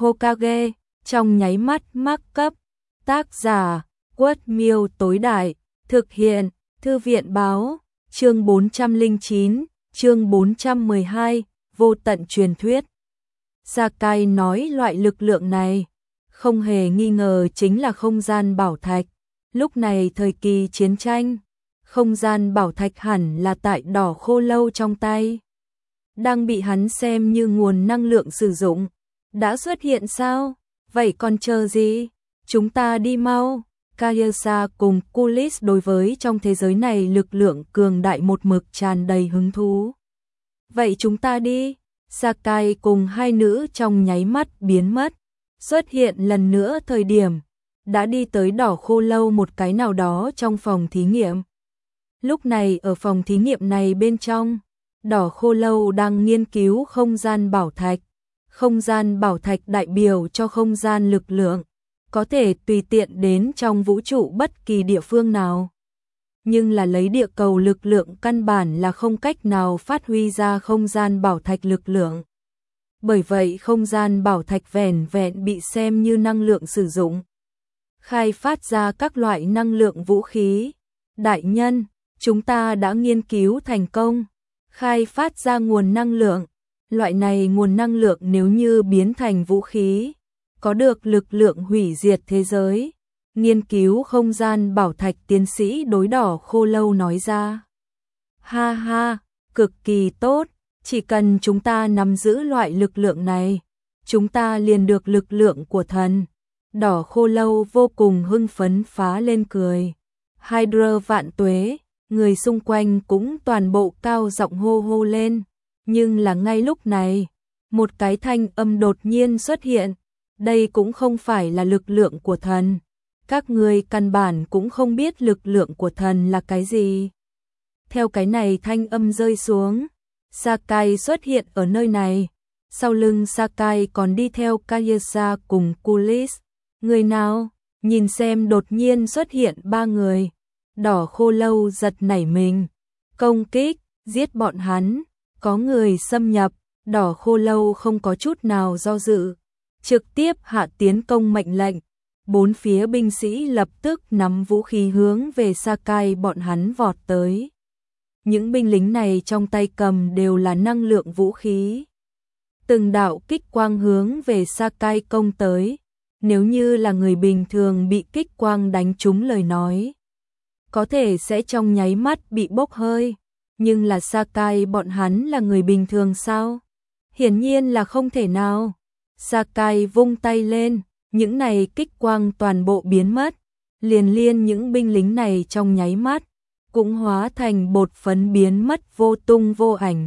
Hokage, trong nháy mắt mắc cấp. Tác giả, Quất Miêu tối đại, thực hiện, Thư viện báo, chương 409, chương 412, vô tận truyền thuyết. Sakai nói loại lực lượng này, không hề nghi ngờ chính là không gian bảo thạch. Lúc này thời kỳ chiến tranh, không gian bảo thạch hẳn là tại Đỏ Khô Lâu trong tay. Đang bị hắn xem như nguồn năng lượng sử dụng. Đã xuất hiện sao? Vậy còn chờ gì? Chúng ta đi mau. Kayasa cùng Kulis đối với trong thế giới này lực lượng cường đại một mực tràn đầy hứng thú. Vậy chúng ta đi. Sakai cùng hai nữ trong nháy mắt biến mất. Xuất hiện lần nữa thời điểm đã đi tới Đỏ Khô Lâu một cái nào đó trong phòng thí nghiệm. Lúc này ở phòng thí nghiệm này bên trong, Đỏ Khô Lâu đang nghiên cứu không gian bảo thạch. Không gian bảo thạch đại biểu cho không gian lực lượng, có thể tùy tiện đến trong vũ trụ bất kỳ địa phương nào. Nhưng là lấy địa cầu lực lượng căn bản là không cách nào phát huy ra không gian bảo thạch lực lượng. Bởi vậy không gian bảo thạch vẻn vẹn bị xem như năng lượng sử dụng. Khai phát ra các loại năng lượng vũ khí. Đại nhân, chúng ta đã nghiên cứu thành công. Khai phát ra nguồn năng lượng. Loại này nguồn năng lượng nếu như biến thành vũ khí, có được lực lượng hủy diệt thế giới. Nghiên cứu không gian bảo thạch tiến sĩ đối Đỏ Khô Lâu nói ra. Ha ha, cực kỳ tốt, chỉ cần chúng ta nắm giữ loại lực lượng này, chúng ta liền được lực lượng của thần. Đỏ Khô Lâu vô cùng hưng phấn phá lên cười. Hydra vạn tuế, người xung quanh cũng toàn bộ cao giọng hô hô lên. Nhưng là ngay lúc này, một cái thanh âm đột nhiên xuất hiện. Đây cũng không phải là lực lượng của thần. Các ngươi căn bản cũng không biết lực lượng của thần là cái gì. Theo cái này thanh âm rơi xuống, Sakai xuất hiện ở nơi này. Sau lưng Sakai còn đi theo Kayasa cùng Kulis. Người nào? Nhìn xem đột nhiên xuất hiện ba người. Đỏ Khô Lâu giật nảy mình. Công kích, giết bọn hắn. Có người xâm nhập, Đỏ Khô Lâu không có chút nào do dự. Trực tiếp hạ tiến công mệnh lệnh. Bốn phía binh sĩ lập tức nắm vũ khí hướng về Sakai bọn hắn vọt tới. Những binh lính này trong tay cầm đều là năng lượng vũ khí. Từng đạo kích quang hướng về Sakai công tới. Nếu như là người bình thường bị kích quang đánh trúng lời nói, có thể sẽ trong nháy mắt bị bốc hơi. Nhưng là Sakai bọn hắn là người bình thường sao? Hiển nhiên là không thể nào. Sakai vung tay lên, những này kích quang toàn bộ biến mất. Liền liên những binh lính này trong nháy mắt, cũng hóa thành bột phấn biến mất vô tung vô ảnh.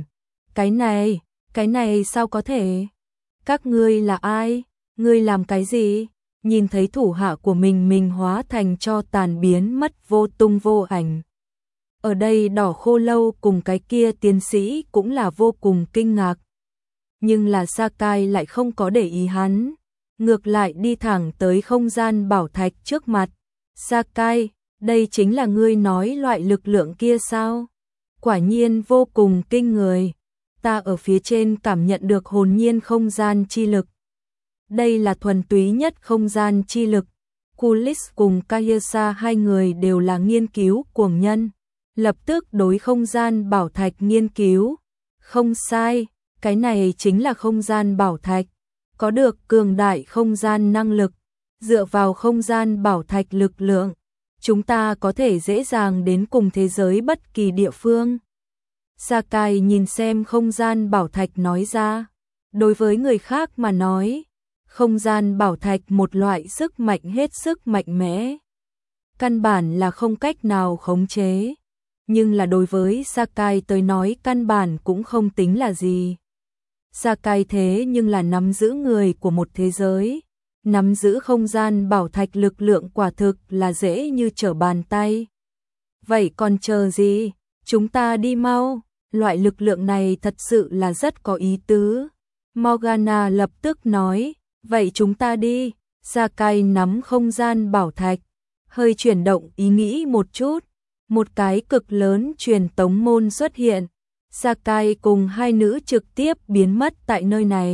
Cái này sao có thể? Các ngươi là ai? Ngươi làm cái gì? Nhìn thấy thủ hạ của mình hóa thành tro tàn biến mất vô tung vô ảnh. Ở đây Đỏ Khô Lâu cùng cái kia tiến sĩ cũng là vô cùng kinh ngạc. Nhưng là Sakai lại không có để ý hắn. Ngược lại đi thẳng tới không gian bảo thạch trước mặt. Sakai, đây chính là ngươi nói loại lực lượng kia sao? Quả nhiên vô cùng kinh người. Ta ở phía trên cảm nhận được hồn nhiên không gian chi lực. Đây là thuần túy nhất không gian chi lực. Kulis cùng Kayasa hai người đều là nghiên cứu cuồng nhân. Lập tức đối không gian bảo thạch nghiên cứu. Không sai, cái này chính là không gian bảo thạch. Có được cường đại không gian năng lực. Dựa vào không gian bảo thạch lực lượng, chúng ta có thể dễ dàng đến cùng thế giới bất kỳ địa phương. Sakai nhìn xem không gian bảo thạch nói ra. Đối với người khác mà nói, không gian bảo thạch một loại sức mạnh hết sức mạnh mẽ. Căn bản là không cách nào khống chế. Nhưng là đối với Sakai tới nói căn bản cũng không tính là gì. Sakai thế nhưng là nắm giữ người của một thế giới. Nắm giữ không gian bảo thạch lực lượng quả thực là dễ như trở bàn tay. Vậy còn chờ gì? Chúng ta đi mau. Loại lực lượng này thật sự là rất có ý tứ. Morgana lập tức nói. Vậy chúng ta đi. Sakai nắm không gian bảo thạch. Hơi chuyển động ý nghĩ một chút. Một cái cực lớn truyền tống môn xuất hiện. Sakai cùng hai nữ trực tiếp biến mất tại nơi này.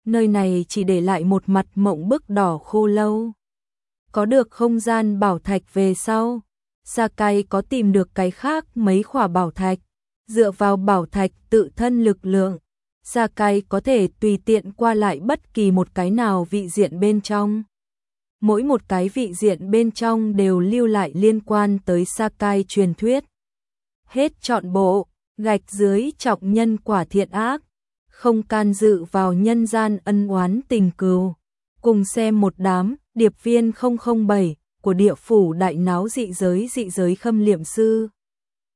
nơi này chỉ để lại một mặt mộng bức đỏ khô lâu. Có được không gian bảo thạch về sau, Sakai có tìm được cái khác mấy khỏa bảo thạch. Dựa vào bảo thạch tự thân lực lượng, Sakai có thể tùy tiện qua lại bất kỳ một cái nào vị diện bên trong. Mỗi một cái vị diện bên trong đều lưu lại liên quan tới Sakai truyền thuyết. Hết trọn bộ, gạch dưới trọng nhân quả thiện ác, không can dự vào nhân gian ân oán tình cừu. Cùng xem một đám điệp viên 007 của địa phủ đại náo dị giới khâm liệm sư.